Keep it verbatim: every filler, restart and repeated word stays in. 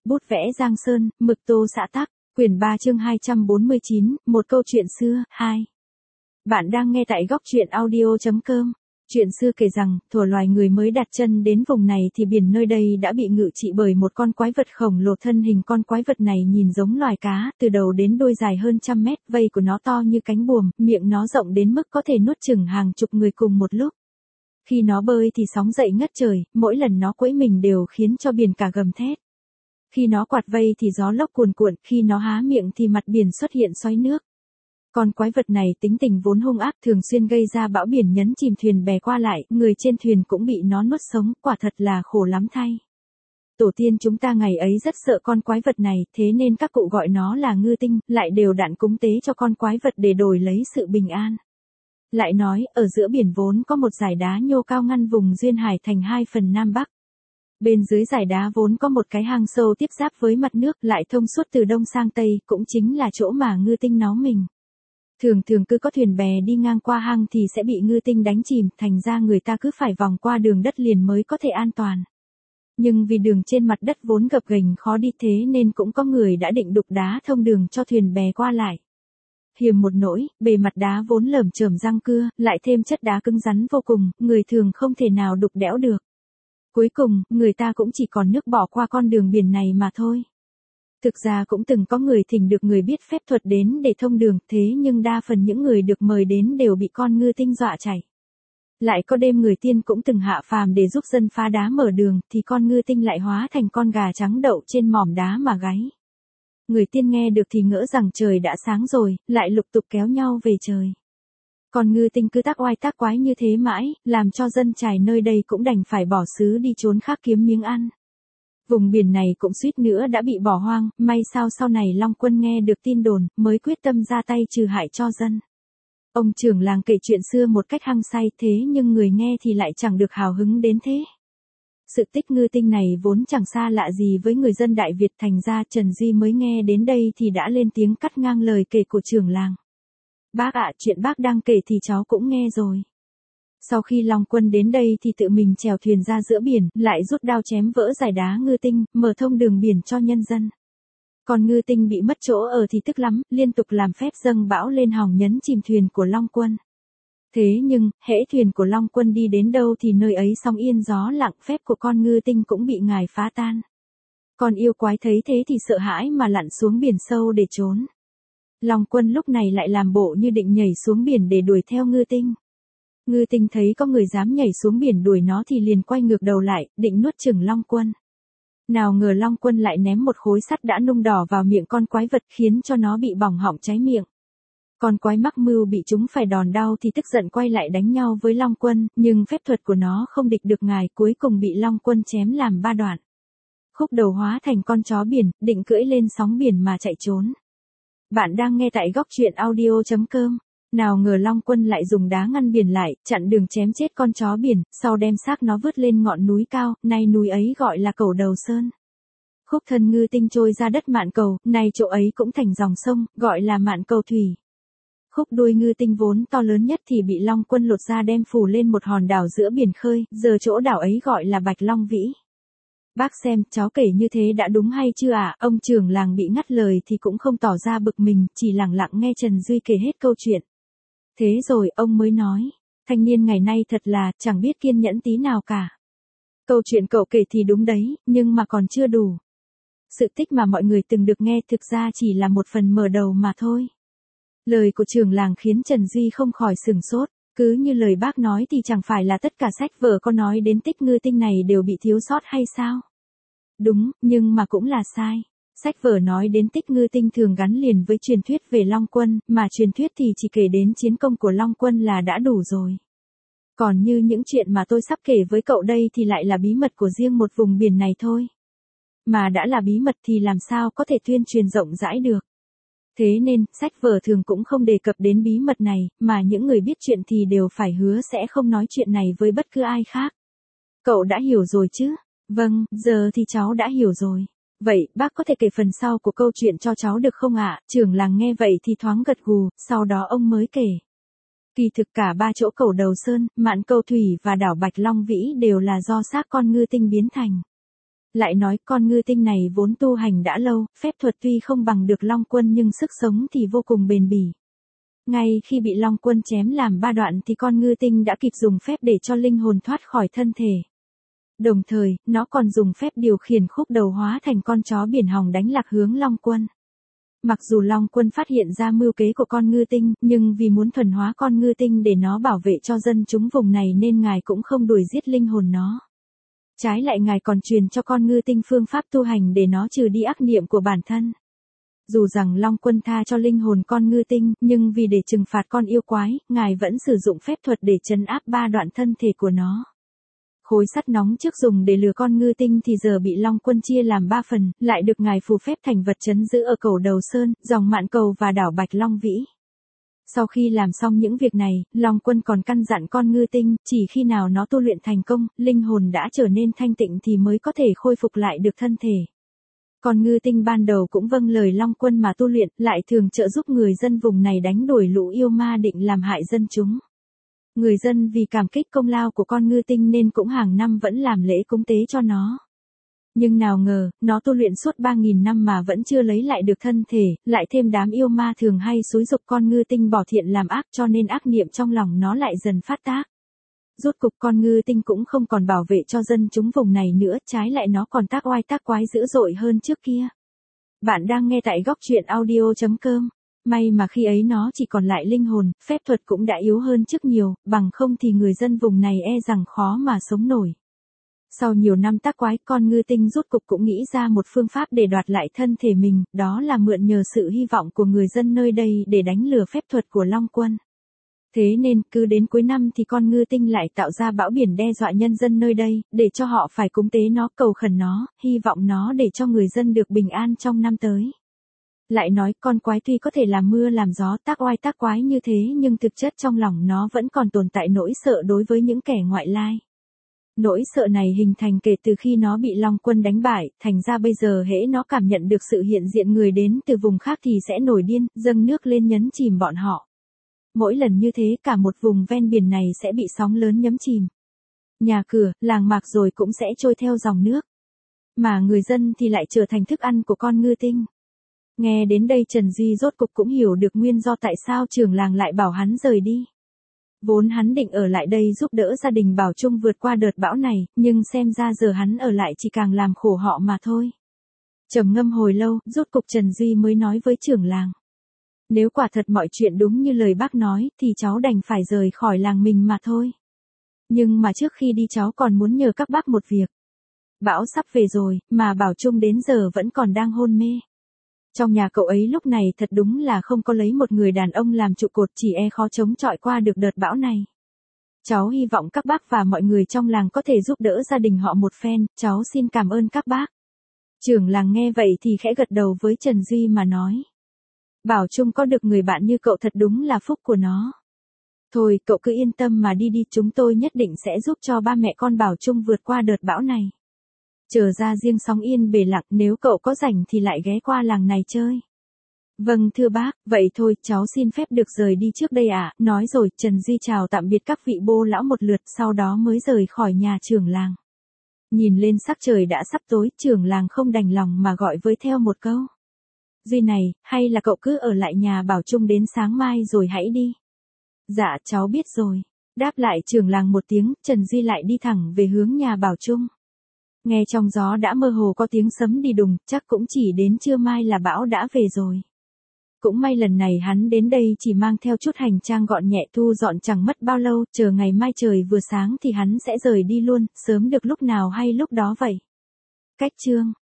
Bút vẽ Giang Sơn, mực tô xã tắc, quyển ba chương hai trăm bốn mươi chín, một câu chuyện xưa, hai. Bạn đang nghe tại góc truyện audio chấm com. Chuyện xưa kể rằng, thuở loài người mới đặt chân đến vùng này thì biển nơi đây đã bị ngự trị bởi một con quái vật khổng lồ. Thân hình con quái vật này nhìn giống loài cá, từ đầu đến đuôi dài hơn trăm mét, vây của nó to như cánh buồm, miệng nó rộng đến mức có thể nuốt chửng hàng chục người cùng một lúc. Khi nó bơi thì sóng dậy ngất trời, mỗi lần nó quẫy mình đều khiến cho biển cả gầm thét. Khi nó quạt vây thì gió lốc cuồn cuộn, khi nó há miệng thì mặt biển xuất hiện xoáy nước. Con quái vật này tính tình vốn hung ác, thường xuyên gây ra bão biển nhấn chìm thuyền bè qua lại, người trên thuyền cũng bị nó nuốt sống, quả thật là khổ lắm thay. Tổ tiên chúng ta ngày ấy rất sợ con quái vật này, thế nên các cụ gọi nó là ngư tinh, lại đều đặn cúng tế cho con quái vật để đổi lấy sự bình an. Lại nói, ở giữa biển vốn có một dải đá nhô cao ngăn vùng duyên hải thành hai phần Nam Bắc. Bên dưới dải đá vốn có một cái hang sâu tiếp giáp với mặt nước, lại thông suốt từ đông sang tây, cũng chính là chỗ mà ngư tinh nó mình. Thường thường cứ có thuyền bè đi ngang qua hang thì sẽ bị ngư tinh đánh chìm, thành ra người ta cứ phải vòng qua đường đất liền mới có thể an toàn. Nhưng vì đường trên mặt đất vốn gập ghềnh khó đi, thế nên cũng có người đã định đục đá thông đường cho thuyền bè qua lại. Hiềm một nỗi, bề mặt đá vốn lởm chởm răng cưa, lại thêm chất đá cứng rắn vô cùng, người thường không thể nào đục đẽo được. Cuối cùng, người ta cũng chỉ còn nước bỏ qua con đường biển này mà thôi. Thực ra cũng từng có người thỉnh được người biết phép thuật đến để thông đường, thế nhưng đa phần những người được mời đến đều bị con ngư tinh dọa chạy. Lại có đêm người tiên cũng từng hạ phàm để giúp dân phá đá mở đường, thì con ngư tinh lại hóa thành con gà trắng đậu trên mỏm đá mà gáy. Người tiên nghe được thì ngỡ rằng trời đã sáng rồi, lại lục tục kéo nhau về trời. Còn ngư tinh cứ tác oai tác quái như thế mãi, làm cho dân chài nơi đây cũng đành phải bỏ xứ đi trốn khác kiếm miếng ăn. Vùng biển này cũng suýt nữa đã bị bỏ hoang, may sao sau này Long Quân nghe được tin đồn, mới quyết tâm ra tay trừ hại cho dân. Ông trưởng làng kể chuyện xưa một cách hăng say, thế nhưng người nghe thì lại chẳng được hào hứng đến thế. Sự tích ngư tinh này vốn chẳng xa lạ gì với người dân Đại Việt, thành ra Trần Duy mới nghe đến đây thì đã lên tiếng cắt ngang lời kể của trưởng làng. Bác ạ, chuyện bác đang kể thì cháu cũng nghe rồi. Sau khi Long Quân đến đây thì tự mình chèo thuyền ra giữa biển, lại rút đao chém vỡ dải đá ngư tinh, mở thông đường biển cho nhân dân. Còn ngư tinh bị mất chỗ ở thì tức lắm, liên tục làm phép dâng bão lên hòng nhấn chìm thuyền của Long Quân. Thế nhưng, hễ thuyền của Long Quân đi đến đâu thì nơi ấy sóng yên gió lặng, phép của con ngư tinh cũng bị ngài phá tan. Còn yêu quái thấy thế thì sợ hãi mà lặn xuống biển sâu để trốn. Long Quân lúc này lại làm bộ như định nhảy xuống biển để đuổi theo ngư tinh. Ngư tinh thấy có người dám nhảy xuống biển đuổi nó thì liền quay ngược đầu lại, định nuốt chửng Long Quân. Nào ngờ Long Quân lại ném một khối sắt đã nung đỏ vào miệng con quái vật, khiến cho nó bị bỏng họng cháy miệng. Con quái mắc mưu bị chúng phải đòn đau thì tức giận quay lại đánh nhau với Long Quân, nhưng phép thuật của nó không địch được ngài, cuối cùng bị Long Quân chém làm ba đoạn. Khúc đầu hóa thành con chó biển, định cưỡi lên sóng biển mà chạy trốn. Bạn đang nghe tại góc truyện audio chấm com. Nào ngờ Long Quân lại dùng đá ngăn biển lại, chặn đường chém chết con chó biển, sau đem xác nó vứt lên ngọn núi cao, nay núi ấy gọi là Cẩu Đầu Sơn. Khúc thân ngư tinh trôi ra đất Mạn Cầu, nay chỗ ấy cũng thành dòng sông, gọi là Mạn Cầu Thủy. Khúc đuôi ngư tinh vốn to lớn nhất thì bị Long Quân lột ra đem phủ lên một hòn đảo giữa biển khơi, giờ chỗ đảo ấy gọi là Bạch Long Vĩ. Bác xem, cháu kể như thế đã đúng hay chưa ạ? À? Ông trưởng làng bị ngắt lời thì cũng không tỏ ra bực mình, chỉ lặng lặng nghe Trần Duy kể hết câu chuyện. Thế rồi ông mới nói, thanh niên ngày nay thật là, chẳng biết kiên nhẫn tí nào cả. Câu chuyện cậu kể thì đúng đấy, nhưng mà còn chưa đủ. Sự tích mà mọi người từng được nghe thực ra chỉ là một phần mở đầu mà thôi. Lời của trưởng làng khiến Trần Duy không khỏi sửng sốt, cứ như lời bác nói thì chẳng phải là tất cả sách vở có nói đến tích ngư tinh này đều bị thiếu sót hay sao? Đúng, nhưng mà cũng là sai. Sách vở nói đến tích ngư tinh thường gắn liền với truyền thuyết về Long Quân, mà truyền thuyết thì chỉ kể đến chiến công của Long Quân là đã đủ rồi. Còn như những chuyện mà tôi sắp kể với cậu đây thì lại là bí mật của riêng một vùng biển này thôi. Mà đã là bí mật thì làm sao có thể tuyên truyền rộng rãi được. Thế nên, sách vở thường cũng không đề cập đến bí mật này, mà những người biết chuyện thì đều phải hứa sẽ không nói chuyện này với bất cứ ai khác. Cậu đã hiểu rồi chứ? Vâng, giờ thì cháu đã hiểu rồi. Vậy, bác có thể kể phần sau của câu chuyện cho cháu được không ạ? Trưởng làng nghe vậy thì thoáng gật gù, sau đó ông mới kể. Kỳ thực cả ba chỗ Cẩu Đầu Sơn, Mạn Cầu Thủy và đảo Bạch Long Vĩ đều là do xác con ngư tinh biến thành. Lại nói con ngư tinh này vốn tu hành đã lâu, phép thuật tuy không bằng được Long Quân nhưng sức sống thì vô cùng bền bỉ. Ngay khi bị Long Quân chém làm ba đoạn thì con ngư tinh đã kịp dùng phép để cho linh hồn thoát khỏi thân thể. Đồng thời, nó còn dùng phép điều khiển khúc đầu hóa thành con chó biển hòng đánh lạc hướng Long Quân. Mặc dù Long Quân phát hiện ra mưu kế của con ngư tinh, nhưng vì muốn thuần hóa con ngư tinh để nó bảo vệ cho dân chúng vùng này nên ngài cũng không đuổi giết linh hồn nó. Trái lại ngài còn truyền cho con ngư tinh phương pháp tu hành để nó trừ đi ác niệm của bản thân. Dù rằng Long Quân tha cho linh hồn con ngư tinh, nhưng vì để trừng phạt con yêu quái, ngài vẫn sử dụng phép thuật để trấn áp ba đoạn thân thể của nó. Khối sắt nóng trước dùng để lừa con ngư tinh thì giờ bị Long Quân chia làm ba phần, lại được ngài phù phép thành vật trấn giữ ở cầu Đầu Sơn, dòng Mạn Cầu và đảo Bạch Long Vĩ. Sau khi làm xong những việc này, Long Quân còn căn dặn con ngư tinh, chỉ khi nào nó tu luyện thành công, linh hồn đã trở nên thanh tịnh thì mới có thể khôi phục lại được thân thể. Con ngư tinh ban đầu cũng vâng lời Long Quân mà tu luyện, lại thường trợ giúp người dân vùng này đánh đuổi lũ yêu ma định làm hại dân chúng. Người dân vì cảm kích công lao của con ngư tinh nên cũng hàng năm vẫn làm lễ cúng tế cho nó. Nhưng nào ngờ, nó tu luyện suốt ba nghìn năm mà vẫn chưa lấy lại được thân thể, lại thêm đám yêu ma thường hay xúi giục con ngư tinh bỏ thiện làm ác cho nên ác niệm trong lòng nó lại dần phát tác. Rốt cục con ngư tinh cũng không còn bảo vệ cho dân chúng vùng này nữa, trái lại nó còn tác oai tác quái dữ dội hơn trước kia. Bạn đang nghe tại góc truyện audio chấm com. May mà khi ấy nó chỉ còn lại linh hồn, phép thuật cũng đã yếu hơn trước nhiều, bằng không thì người dân vùng này e rằng khó mà sống nổi. Sau nhiều năm tác quái, con ngư tinh rốt cục cũng nghĩ ra một phương pháp để đoạt lại thân thể mình, đó là mượn nhờ sự hy vọng của người dân nơi đây để đánh lừa phép thuật của Long Quân. Thế nên, cứ đến cuối năm thì con ngư tinh lại tạo ra bão biển đe dọa nhân dân nơi đây, để cho họ phải cúng tế nó, cầu khẩn nó, hy vọng nó để cho người dân được bình an trong năm tới. Lại nói, con quái tuy có thể làm mưa làm gió tác oai tác quái như thế nhưng thực chất trong lòng nó vẫn còn tồn tại nỗi sợ đối với những kẻ ngoại lai. Nỗi sợ này hình thành kể từ khi nó bị Long Quân đánh bại, thành ra bây giờ hễ nó cảm nhận được sự hiện diện người đến từ vùng khác thì sẽ nổi điên, dâng nước lên nhấn chìm bọn họ. Mỗi lần như thế cả một vùng ven biển này sẽ bị sóng lớn nhấn chìm. Nhà cửa, làng mạc rồi cũng sẽ trôi theo dòng nước. Mà người dân thì lại trở thành thức ăn của con ngư tinh. Nghe đến đây Trần Duy rốt cục cũng hiểu được nguyên do tại sao trưởng làng lại bảo hắn rời đi. Vốn hắn định ở lại đây giúp đỡ gia đình Bảo Trung vượt qua đợt bão này, nhưng xem ra giờ hắn ở lại chỉ càng làm khổ họ mà thôi. Trầm ngâm hồi lâu, rốt cục Trần Duy mới nói với trưởng làng. Nếu quả thật mọi chuyện đúng như lời bác nói, thì cháu đành phải rời khỏi làng mình mà thôi. Nhưng mà trước khi đi cháu còn muốn nhờ các bác một việc. Bão sắp về rồi, mà Bảo Trung đến giờ vẫn còn đang hôn mê. Trong nhà cậu ấy lúc này thật đúng là không có lấy một người đàn ông làm trụ cột, chỉ e khó chống chọi qua được đợt bão này. Cháu hy vọng các bác và mọi người trong làng có thể giúp đỡ gia đình họ một phen, cháu xin cảm ơn các bác. Trưởng làng nghe vậy thì khẽ gật đầu với Trần Duy mà nói. Bảo Trung có được người bạn như cậu thật đúng là phúc của nó. Thôi cậu cứ yên tâm mà đi đi, chúng tôi nhất định sẽ giúp cho ba mẹ con Bảo Trung vượt qua đợt bão này. Chờ ra riêng sóng yên bề lặng, nếu cậu có rảnh thì lại ghé qua làng này chơi. Vâng thưa bác, vậy thôi cháu xin phép được rời đi trước đây ạ. À. Nói rồi Trần Duy chào tạm biệt các vị bô lão một lượt, sau đó mới rời khỏi nhà trưởng làng. Nhìn lên sắc trời đã sắp tối, trưởng làng không đành lòng mà gọi với theo một câu. Duy này, hay là cậu cứ ở lại nhà Bảo Trung đến sáng mai rồi hãy đi. Dạ cháu biết rồi. Đáp lại trưởng làng một tiếng, Trần Duy lại đi thẳng về hướng nhà Bảo Trung. Nghe trong gió đã mơ hồ có tiếng sấm đi đùng, chắc cũng chỉ đến trưa mai là bão đã về rồi. Cũng may lần này hắn đến đây chỉ mang theo chút hành trang gọn nhẹ, thu dọn chẳng mất bao lâu, chờ ngày mai trời vừa sáng thì hắn sẽ rời đi luôn, sớm được lúc nào hay lúc đó vậy. Cách chương